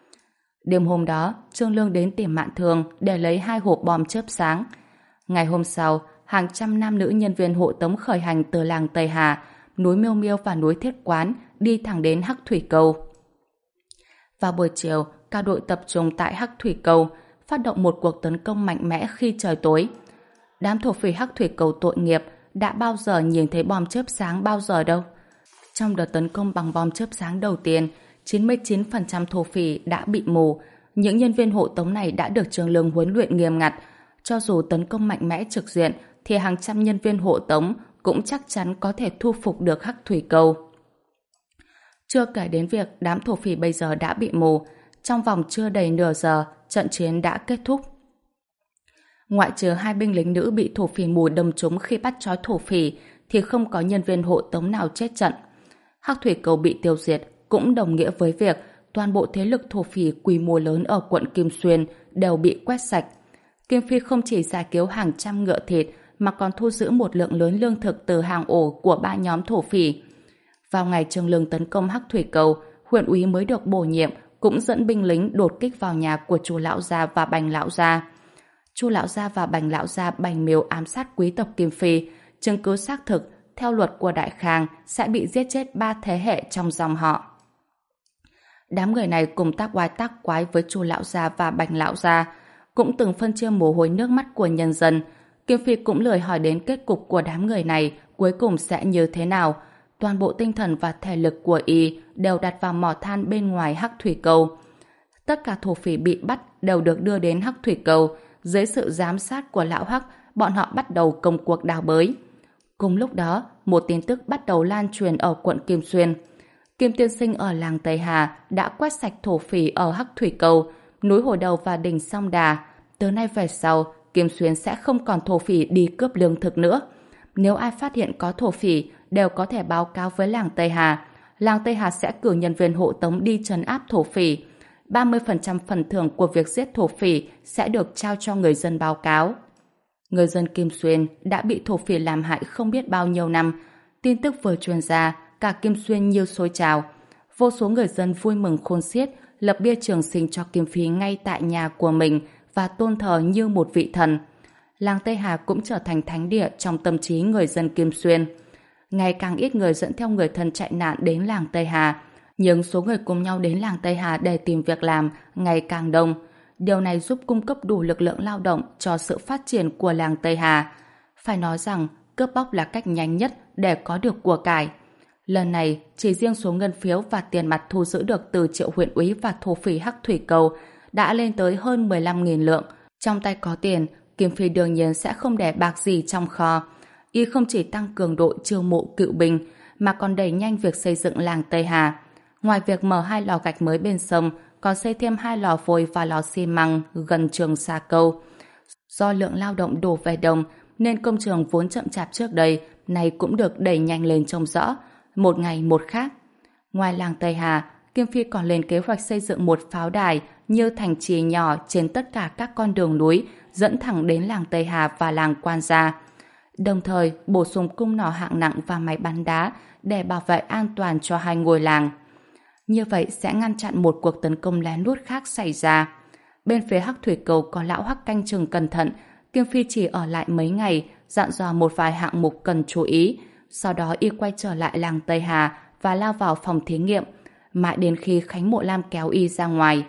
A: Đêm hôm đó, Trương Lương đến tìm Mạn Thương để lấy hai hộp bom chớp sáng. Ngày hôm sau, hàng trăm nam nữ nhân viên hộ tống khởi hành từ làng Tây Hà, núi Miêu Miêu và núi Thiết Quán đi thẳng đến Hắc Thủy Cầu. Vào buổi chiều, cả đội tập trung tại Hắc Thủy Cầu, phát động một cuộc tấn công mạnh mẽ khi trời tối. Đám thổ phỉ Hắc Thủy Cầu tội nghiệp đã bao giờ nhìn thấy bom chớp sáng bao giờ đâu. Trong đợt tấn công bằng bom chớp sáng đầu tiên, chín mươi chín phần trăm thổ phỉ đã bị mù. Những nhân viên hộ tống này đã được Trương Lương huấn luyện nghiêm ngặt. Cho dù tấn công mạnh mẽ trực diện, thì hàng trăm nhân viên hộ tống cũng chắc chắn có thể thu phục được Hắc Thủy Cầu. Chưa kể đến việc đám thổ phỉ bây giờ đã bị mù. Trong vòng chưa đầy nửa giờ, trận chiến đã kết thúc. Ngoại trừ hai binh lính nữ bị thổ phỉ mù đâm trúng khi bắt trói thổ phỉ, thì không có nhân viên hộ tống nào chết trận. Hắc Thủy Cầu bị tiêu diệt cũng đồng nghĩa với việc toàn bộ thế lực thổ phỉ quy mô lớn ở quận Kim Xuyên đều bị quét sạch. Kim Phi không chỉ giải cứu hàng trăm ngựa thịt mà còn thu giữ một lượng lớn lương thực từ hàng ổ của ba nhóm thổ phỉ. Vào ngày Trương Lương tấn công Hắc Thủy Cầu, huyện úy mới được bổ nhiệm cũng dẫn binh lính đột kích vào nhà của Chu lão gia và Bành lão gia. Chu lão gia và Bành lão gia bày mưu ám sát quý tộc Kim Phi, chứng cứ xác thực theo luật của Đại Khang sẽ bị giết chết ba thế hệ trong dòng họ. Đám người này cùng tác oai tác quái với Chu lão gia và Bành lão gia, cũng từng phân chia mồ hôi nước mắt của nhân dân. Kim Phi cũng lười hỏi đến kết cục của đám người này cuối cùng sẽ như thế nào. toàn bộ tinh thần và thể lực của y đều đặt vào mỏ than bên ngoài Hắc Thủy Cầu. Tất cả thổ phỉ bị bắt đều được đưa đến Hắc Thủy Cầu. Dưới sự giám sát của lão Hắc, bọn họ bắt đầu công cuộc đào bới. Cùng lúc đó, một tin tức bắt đầu lan truyền ở quận Kim Xuyên. Kim tiên sinh ở làng Tây Hà đã quét sạch thổ phỉ ở Hắc Thủy Cầu, núi Hồ Đầu và đỉnh Song Đà. Từ nay về sau, Kim Xuyên sẽ không còn thổ phỉ đi cướp lương thực nữa. Nếu ai phát hiện có thổ phỉ, đều có thể báo cáo với làng Tây Hà. Làng Tây Hà sẽ cử nhân viên hộ tống đi trấn áp thổ phỉ. ba mươi phần trăm phần thưởng của việc giết thổ phỉ sẽ được trao cho người dân báo cáo. Người dân Kim Xuyên đã bị thổ phỉ làm hại không biết bao nhiêu năm. Tin tức vừa truyền ra, cả Kim Xuyên như sôi trào. Vô số người dân vui mừng khôn xiết, lập bia trường sinh cho Kim Phi ngay tại nhà của mình và tôn thờ như một vị thần. Làng Tây Hà cũng trở thành thánh địa trong tâm trí người dân Kim Xuyên. Ngày càng ít người dẫn theo người thân chạy nạn đến làng Tây Hà, nhưng số người cùng nhau đến làng Tây Hà để tìm việc làm ngày càng đông. Điều này giúp cung cấp đủ lực lượng lao động cho sự phát triển của làng Tây Hà. Phải nói rằng, cướp bóc là cách nhanh nhất để có được của cải. Lần này, chỉ riêng số ngân phiếu và tiền mặt thu giữ được từ Triệu huyện úy và thổ phỉ Hắc Thủy Cầu đã lên tới hơn mười lăm nghìn lượng. Trong tay có tiền, Kim Phi đương nhiên sẽ không để bạc gì trong kho. Y không chỉ tăng cường đội chiêu mộ cựu binh, mà còn đẩy nhanh việc xây dựng làng Tây Hà. Ngoài việc mở hai lò gạch mới bên sông, còn xây thêm hai lò vôi và lò xi măng gần trường Sa Câu. Do lượng lao động đổ về đồng, nên công trường vốn chậm chạp trước đây, nay cũng được đẩy nhanh lên trông rõ, một ngày một khác. Ngoài làng Tây Hà, Kim Phi còn lên kế hoạch xây dựng một pháo đài như thành trì nhỏ trên tất cả các con đường núi dẫn thẳng đến làng Tây Hà và làng Quan Gia. Đồng thời bổ sung cung nỏ hạng nặng và máy bắn đá để bảo vệ an toàn cho hai ngôi làng. Như vậy sẽ ngăn chặn một cuộc tấn công lén lút khác xảy ra. Bên phía Hắc Thủy Cầu có lão Hắc canh chừng cẩn thận. Kim Phi chỉ ở lại mấy ngày, dặn dò một vài hạng mục cần chú ý. Sau đó y quay trở lại làng Tây Hà và lao vào phòng thí nghiệm, mãi đến khi Khánh Mộ Lam kéo y ra ngoài.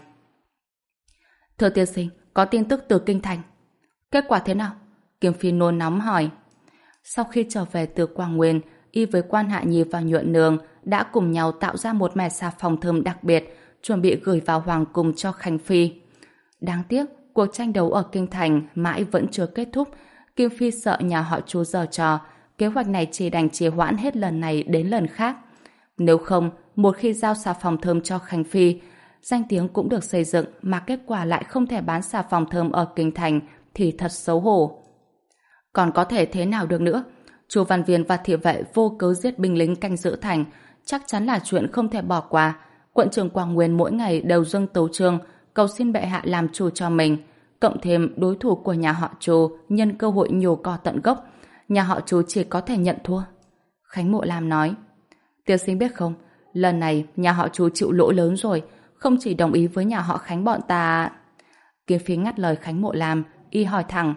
A: Thưa tiên sinh, có tin tức từ Kinh Thành. Kết quả thế nào? Kim Phi nôn nóng hỏi. Sau khi trở về từ Quang Nguyên, y với Quan Hạ Nhi và Nhuận Nương đã cùng nhau tạo ra một mẻ xà phòng thơm đặc biệt, chuẩn bị gửi vào Hoàng Cung cho Khánh Phi. Đáng tiếc, cuộc tranh đấu ở Kinh Thành mãi vẫn chưa kết thúc. Kim Phi sợ nhà họ Chu giở trò, kế hoạch này chỉ đành trì hoãn hết lần này đến lần khác. Nếu không, một khi giao xà phòng thơm cho Khánh Phi, danh tiếng cũng được xây dựng mà kết quả lại không thể bán xà phòng thơm ở Kinh Thành thì thật xấu hổ. Còn có thể thế nào được nữa? Chu Văn Viên và thị vệ vô cớ giết binh lính canh giữ thành, chắc chắn là chuyện không thể bỏ qua. Quận trưởng Quảng Nguyên mỗi ngày đều dâng tấu chương cầu xin bệ hạ làm chủ cho mình. Cộng thêm đối thủ của nhà họ Chu nhân cơ hội nhổ cỏ tận gốc, nhà họ Chu chỉ có thể nhận thua. Khánh Mộ Lam nói, tiên sinh biết không, lần này nhà họ Chu chịu lỗ lớn rồi, không chỉ đồng ý với nhà họ Khánh bọn ta. Kiếm Phi ngắt lời Khánh Mộ Lam, y hỏi thẳng,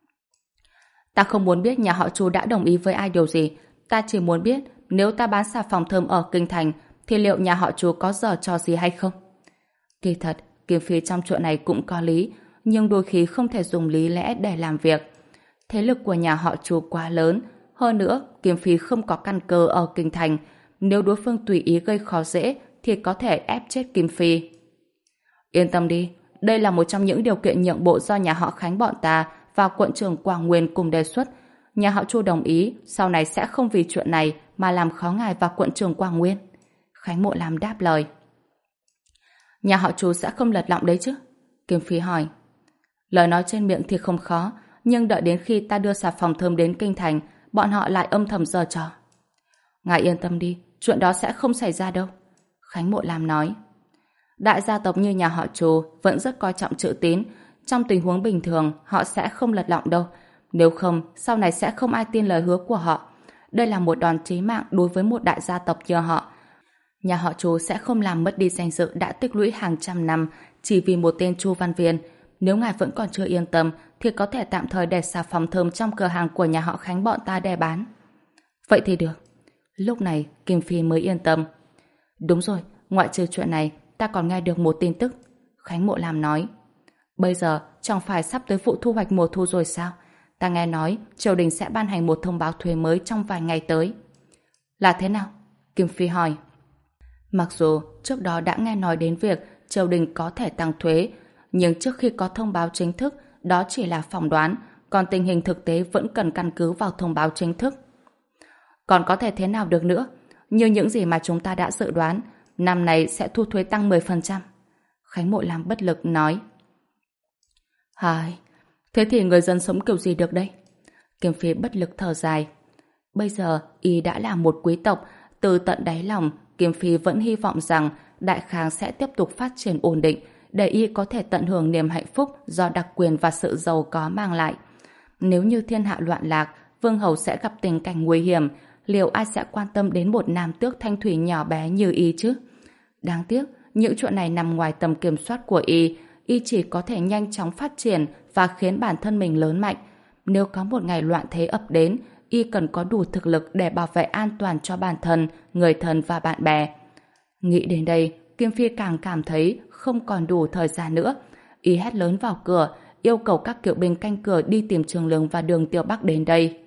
A: ta không muốn biết nhà họ Chu đã đồng ý với ai điều gì, ta chỉ muốn biết nếu ta bán xà phòng thơm ở Kinh Thành thì liệu nhà họ Chu có giở trò gì hay không? Kỳ thật, Kiếm Phi trong chuyện này cũng có lý, nhưng đôi khi không thể dùng lý lẽ để làm việc. Thế lực của nhà họ Chu quá lớn, hơn nữa Kiếm Phi không có căn cơ ở Kinh Thành, nếu đối phương tùy ý gây khó dễ thì có thể ép chết Kim Phi. Yên tâm đi, đây là một trong những điều kiện nhượng bộ do nhà họ Khánh bọn ta và quận trưởng Quảng Nguyên cùng đề xuất. Nhà họ Chu đồng ý sau này sẽ không vì chuyện này mà làm khó ngài và quận trưởng Quảng Nguyên. Khánh Mộ Lam đáp lời. Nhà họ Chu sẽ không lật lọng đấy chứ? Kim Phi hỏi. Lời nói trên miệng thì không khó, nhưng đợi đến khi ta đưa xà phòng thơm đến Kinh Thành, bọn họ lại âm thầm giở trò. Ngài yên tâm đi, chuyện đó sẽ không xảy ra đâu. Khánh Mộ Lam nói. Đại gia tộc như nhà họ Chu vẫn rất coi trọng chữ tín. Trong tình huống bình thường, họ sẽ không lật lọng đâu. Nếu không, sau này sẽ không ai tin lời hứa của họ. Đây là một đòn chí mạng đối với một đại gia tộc như họ. Nhà họ Chu sẽ không làm mất đi danh dự đã tích lũy hàng trăm năm chỉ vì một tên Chu Văn Viên. Nếu ngài vẫn còn chưa yên tâm thì có thể tạm thời để xà phòng thơm trong cửa hàng của nhà họ Khánh bọn ta để bán. Vậy thì được. Lúc này Kim Phi mới yên tâm. Đúng rồi, ngoại trừ chuyện này ta còn nghe được một tin tức. Khánh Mộ Lam nói. Bây giờ chẳng phải sắp tới vụ thu hoạch mùa thu rồi sao? Ta nghe nói triều đình sẽ ban hành một thông báo thuế mới trong vài ngày tới. Là thế nào? Kim Phi hỏi. Mặc dù trước đó đã nghe nói đến việc triều đình có thể tăng thuế, nhưng trước khi có thông báo chính thức, đó chỉ là phỏng đoán, còn tình hình thực tế vẫn cần căn cứ vào thông báo chính thức. Còn có thể thế nào được nữa? Như những gì mà chúng ta đã dự đoán, năm nay sẽ thu thuế tăng mười phần trăm. Khánh Mộ Lam bất lực nói. Hài, thế thì người dân sống kiểu gì được đây? Kim Phi bất lực thở dài. Bây giờ, y đã là một quý tộc, từ tận đáy lòng, Kim Phi vẫn hy vọng rằng Đại Khang sẽ tiếp tục phát triển ổn định, để y có thể tận hưởng niềm hạnh phúc do đặc quyền và sự giàu có mang lại. Nếu như thiên hạ loạn lạc, Vương Hầu sẽ gặp tình cảnh nguy hiểm, liệu ai sẽ quan tâm đến một nam tước thanh thủy nhỏ bé như y chứ? Đáng tiếc, những chuyện này nằm ngoài tầm kiểm soát của y, y chỉ có thể nhanh chóng phát triển và khiến bản thân mình lớn mạnh. Nếu có một ngày loạn thế ập đến, y cần có đủ thực lực để bảo vệ an toàn cho bản thân, người thân và bạn bè. Nghĩ đến đây, Kim Phi càng cảm thấy không còn đủ thời gian nữa. Y hét lớn vào cửa, yêu cầu các kỵ binh canh cửa đi tìm Trường Lương và Đường Tiểu Bắc đến đây.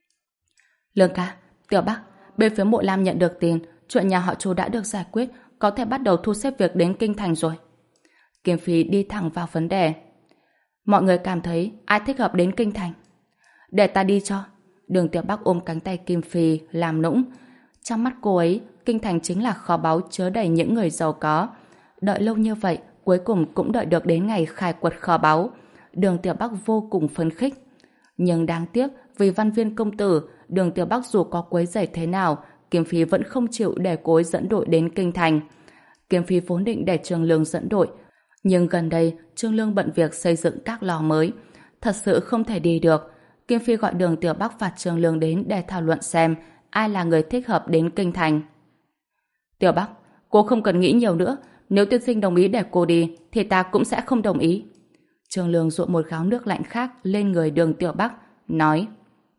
A: Lương ca, Tiểu Bắc, bên phía Mộ Lam nhận được tin, chuyện nhà họ Chu đã được giải quyết, có thể bắt đầu thu xếp việc đến kinh thành rồi. Kim Phi đi thẳng vào vấn đề. Mọi người cảm thấy ai thích hợp đến kinh thành? Để ta đi cho. Đường Tiểu Bắc ôm cánh tay Kim Phi làm nũng. Trong mắt cô ấy, kinh thành chính là kho báu chứa đầy những người giàu có. Đợi lâu như vậy, cuối cùng cũng đợi được đến ngày khai quật kho báu. Đường Tiểu Bắc vô cùng phấn khích. Nhưng đáng tiếc, vì Văn Viên công tử, Đường Tiểu Bắc dù có quấy rầy thế nào, Kim Phi vẫn không chịu để cô ấy dẫn đội đến kinh thành. Kim Phi vốn định để Trường Lương dẫn đội, nhưng gần đây Trương Lương bận việc xây dựng các lò mới, thật sự không thể đi được. Kim Phi gọi Đường Tiểu Bắc và Trương Lương đến để thảo luận xem ai là người thích hợp đến kinh thành. Tiểu Bắc, cô không cần nghĩ nhiều nữa, nếu tiên sinh đồng ý để cô đi thì ta cũng sẽ không đồng ý. Trương Lương dội một gáo nước lạnh khác lên người Đường Tiểu Bắc, nói: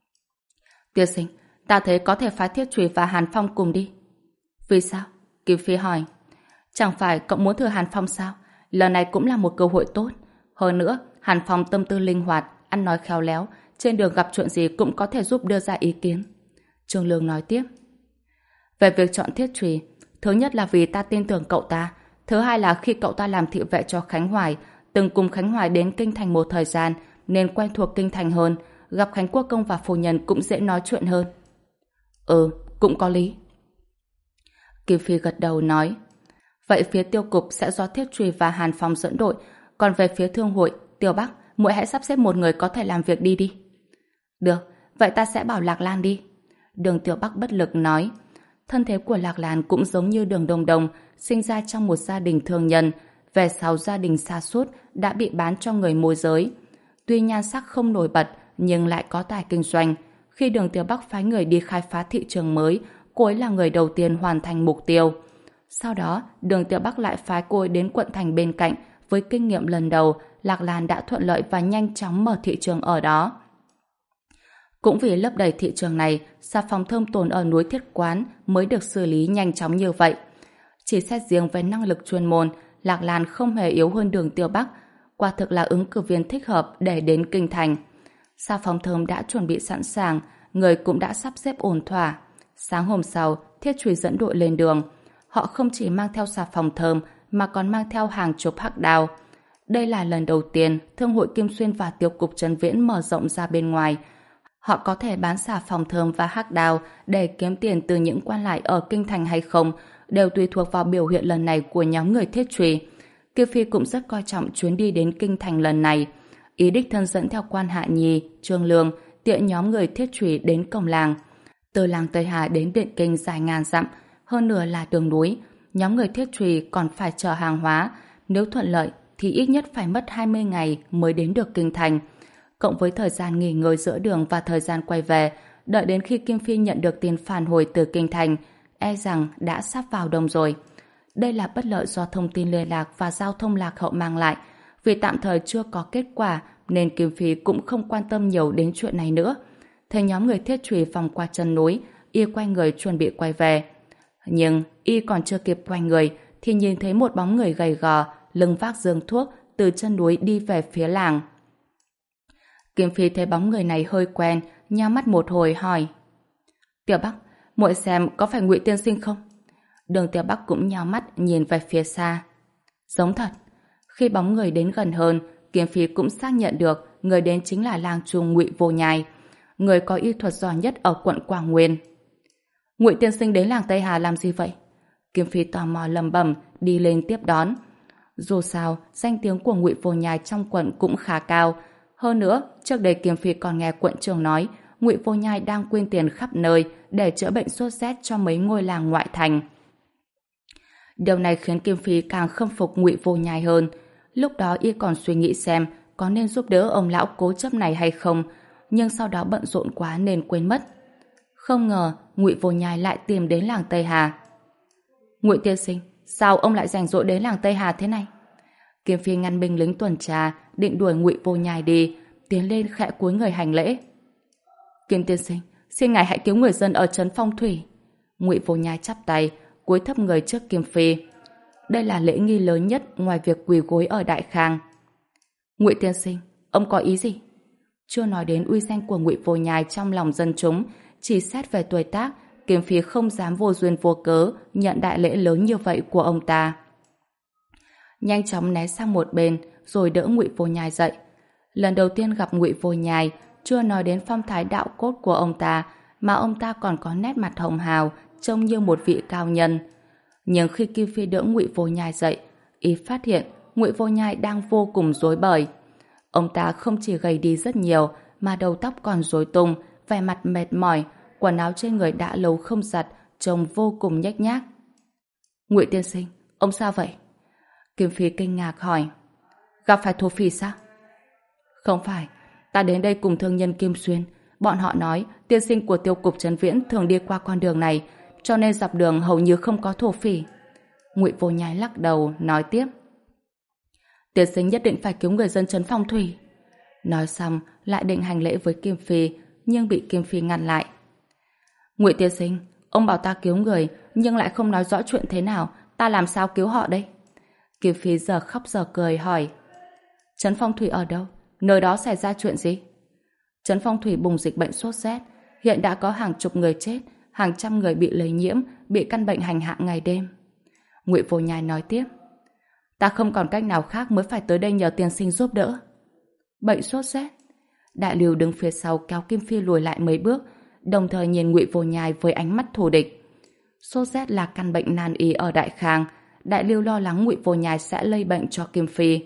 A: Tiên sinh, ta thấy có thể phái Thiết Trùy và Hàn Phong cùng đi. Vì sao? Kim Phi hỏi. Chẳng phải cậu muốn thừa Hàn Phong sao? Lần này cũng là một cơ hội tốt. Hơn nữa, Hàn Phong tâm tư linh hoạt, ăn nói khéo léo, trên đường gặp chuyện gì cũng có thể giúp đưa ra ý kiến. Trương Lương nói tiếp. Về việc chọn Thiết Trùy, thứ nhất là vì ta tin tưởng cậu ta, thứ hai là khi cậu ta làm thị vệ cho Khánh Hoài, từng cùng Khánh Hoài đến kinh thành một thời gian, nên quen thuộc kinh thành hơn, gặp Khánh Quốc công và phu nhân cũng dễ nói chuyện hơn. Ừ, cũng có lý. Kim Phi gật đầu nói. Vậy phía tiêu cục sẽ do Thiết Trùy và Hàn Phong dẫn đội, còn về phía thương hội, Tiểu Bắc, muội hãy sắp xếp một người có thể làm việc đi đi. Được, vậy ta sẽ bảo Lạc Lan đi. Đường Tiểu Bắc bất lực nói. Thân thế của Lạc Lan cũng giống như Đường Đồng Đồng, sinh ra trong một gia đình thương nhân, về sau gia đình sa sút đã bị bán cho người môi giới. Tuy nhan sắc không nổi bật, nhưng lại có tài kinh doanh. Khi Đường Tiểu Bắc phái người đi khai phá thị trường mới, cô ấy là người đầu tiên hoàn thành mục tiêu. Sau đó, Đường Tiểu Bắc lại phái cô ấy đến quận thành bên cạnh. Với kinh nghiệm lần đầu, Lạc Lan đã thuận lợi và nhanh chóng mở thị trường ở đó. Cũng vì lấp đầy thị trường này, xà phòng thơm tồn ở núi Thiết Quán mới được xử lý nhanh chóng như vậy. Chỉ xét riêng về năng lực chuyên môn, Lạc Lan không hề yếu hơn Đường Tiểu Bắc, quả thực là ứng cử viên thích hợp để đến kinh thành. Xà phòng thơm đã chuẩn bị sẵn sàng, người cũng đã sắp xếp ổn thỏa. Sáng hôm sau, Thiết Trùy dẫn đội lên đường. Họ không chỉ mang theo xà phòng thơm mà còn mang theo hàng chục hắc đao. Đây là lần đầu tiên Thương hội Kim Xuyên và Tiêu cục Trấn Viễn mở rộng ra bên ngoài. Họ có thể bán xà phòng thơm và hắc đao để kiếm tiền từ những quan lại ở kinh thành hay không, đều tùy thuộc vào biểu hiện lần này của nhóm người Thiết Trùy. Kiều Phi cũng rất coi trọng chuyến đi đến kinh thành lần này. Ý đích thân dẫn theo quan Hạ Nhi, Trương Lương, tiện nhóm người Thiết Trùy đến cổng làng. Từ làng Tây Hà đến Biện Kinh dài ngàn dặm, hơn nửa là đường núi. Nhóm người Thiết Trùy còn phải chở hàng hóa. Nếu thuận lợi thì ít nhất phải mất hai mươi ngày mới đến được kinh thành. Cộng với thời gian nghỉ ngơi giữa đường và thời gian quay về, đợi đến khi Kim Phi nhận được tin phản hồi từ kinh thành, e rằng đã sắp vào đông rồi. Đây là bất lợi do thông tin liên lạc và giao thông lạc hậu mang lại. Vì tạm thời chưa có kết quả nên Kim Phi cũng không quan tâm nhiều đến chuyện này nữa. Thấy nhóm người Thiết Trùy vòng qua chân núi, y quay người chuẩn bị quay về. Nhưng y còn chưa kịp quay người thì nhìn thấy một bóng người gầy gò, lưng vác giường thuốc từ chân núi đi về phía làng. Kim Phi thấy bóng người này hơi quen, nheo mắt một hồi hỏi: Tiểu Bắc, muội xem có phải Ngụy tiên sinh không? Đường Tiểu Bắc cũng nhíu mắt nhìn về phía xa. Giống thật. Khi bóng người đến gần hơn, Kiếm Phi cũng xác nhận được người đến chính là lang trung Ngụy Vô Nhai, người có y thuật giỏi nhất ở quận Quảng Nguyên. Ngụy tiên sinh đến làng Tây Hà làm gì vậy? Kiếm Phi tò mò lẩm bẩm đi lên tiếp đón. Dù sao, danh tiếng của Ngụy Vô Nhai trong quận cũng khá cao. Hơn nữa, trước đây Kiếm Phi còn nghe quận trưởng nói Ngụy Vô Nhai đang quyên tiền khắp nơi để chữa bệnh sốt rét cho mấy ngôi làng ngoại thành. Điều này khiến Kiếm Phi càng khâm phục Ngụy Vô Nhai hơn. Lúc đó y còn suy nghĩ xem có nên giúp đỡ ông lão cố chấp này hay không, nhưng sau đó bận rộn quá nên quên mất. Không ngờ Ngụy Vô Nhai lại tìm đến làng Tây Hà. Ngụy tiên sinh, sao ông lại rảnh rỗi đến làng Tây Hà thế này? Kiếm Phi ngăn binh lính tuần tra, định đuổi Ngụy Vô Nhai đi, tiến lên khẽ cúi người hành lễ. Kiếm tiên sinh, xin ngài hãy cứu người dân ở trấn Phong Thủy. Ngụy Vô Nhai chắp tay, cúi thấp người trước Kiếm Phi. Đây là lễ nghi lớn nhất ngoài việc quỳ gối ở Đại Khang. Ngụy tiên sinh, ông có ý gì? Chưa nói đến uy danh của Ngụy Vô Nhai trong lòng dân chúng, chỉ xét về tuổi tác, Kiếm Phi không dám vô duyên vô cớ nhận đại lễ lớn như vậy của ông ta. Nhanh chóng né sang một bên, rồi đỡ Ngụy Vô Nhai dậy. Lần đầu tiên gặp Ngụy Vô Nhai, chưa nói đến phong thái đạo cốt của ông ta, mà ông ta còn có nét mặt hồng hào, trông như một vị cao nhân. Nhưng khi Kim Phi đỡ Ngụy Vô Nhai dậy, y phát hiện Ngụy Vô Nhai đang vô cùng rối bời. Ông ta không chỉ gầy đi rất nhiều, mà đầu tóc còn rối tung, vẻ mặt mệt mỏi, quần áo trên người đã lâu không giặt, trông vô cùng nhếch nhác. Ngụy tiên sinh, ông sao vậy? Kim Phi kinh ngạc hỏi. Gặp phải thổ phỉ sao? Không phải, ta đến đây cùng thương nhân Kim Xuyên. Bọn họ nói tiên sinh của tiêu cục Trấn Viễn thường đi qua con đường này, cho nên dọc đường hầu như không có thổ phỉ. Ngụy Vô Nhai lắc đầu, nói tiếp. Tiên sinh nhất định phải cứu người dân trấn Phong Thủy. Nói xong, lại định hành lễ với Kim Phi, nhưng bị Kim Phi ngăn lại. Ngụy tiên sinh, ông bảo ta cứu người, nhưng lại không nói rõ chuyện thế nào, ta làm sao cứu họ đây? Kim Phi giờ khóc giờ cười hỏi. Trấn Phong Thủy ở đâu? Nơi đó xảy ra chuyện gì? Trấn Phong Thủy bùng dịch bệnh sốt rét, hiện đã có hàng chục người chết, hàng trăm người bị lây nhiễm, bị căn bệnh hành hạ ngày đêm. Ngụy Vô Nhai nói tiếp. Ta không còn cách nào khác mới phải tới đây nhờ tiên sinh giúp đỡ. Bệnh sốt rét? Đại Lưu đứng phía sau kéo Kim Phi lùi lại mấy bước, đồng thời nhìn Ngụy Vô Nhai với ánh mắt thù địch. Sốt rét là căn bệnh nan y ở Đại Khang, Đại Lưu lo lắng Ngụy Vô Nhai sẽ lây bệnh cho Kim Phi.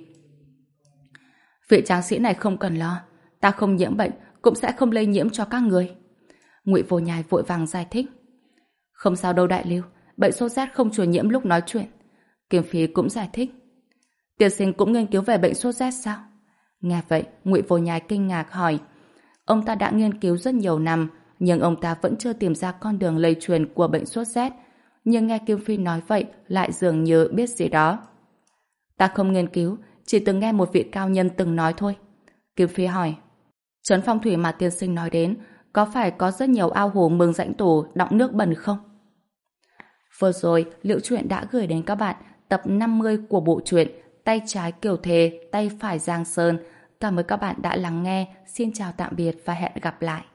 A: Vị tráng sĩ này không cần lo, ta không nhiễm bệnh cũng sẽ không lây nhiễm cho các người. Ngụy Vô Nhai vội vàng giải thích. Không sao đâu Đại Lưu, bệnh sốt rét không truyền nhiễm lúc nói chuyện. Kim Phi cũng giải thích. Tiên sinh cũng nghiên cứu về bệnh sốt rét sao? Nghe vậy, Ngụy Vô Nhai kinh ngạc hỏi. Ông ta đã nghiên cứu rất nhiều năm, nhưng ông ta vẫn chưa tìm ra con đường lây truyền của bệnh sốt rét. Nhưng nghe Kim Phi nói vậy, lại dường như biết gì đó. Ta không nghiên cứu, chỉ từng nghe một vị cao nhân từng nói thôi. Kim Phi hỏi. Trấn Phong Thủy mà tiên sinh nói đến, có phải có rất nhiều ao hồ mương rãnh tù đọng nước bẩn không? Vừa rồi, Liễu Chuyện đã gửi đến các bạn tập năm mươi của bộ truyện Tay trái Kiều Thề, tay phải Giang Sơn. Cảm ơn các bạn đã lắng nghe. Xin chào tạm biệt và hẹn gặp lại.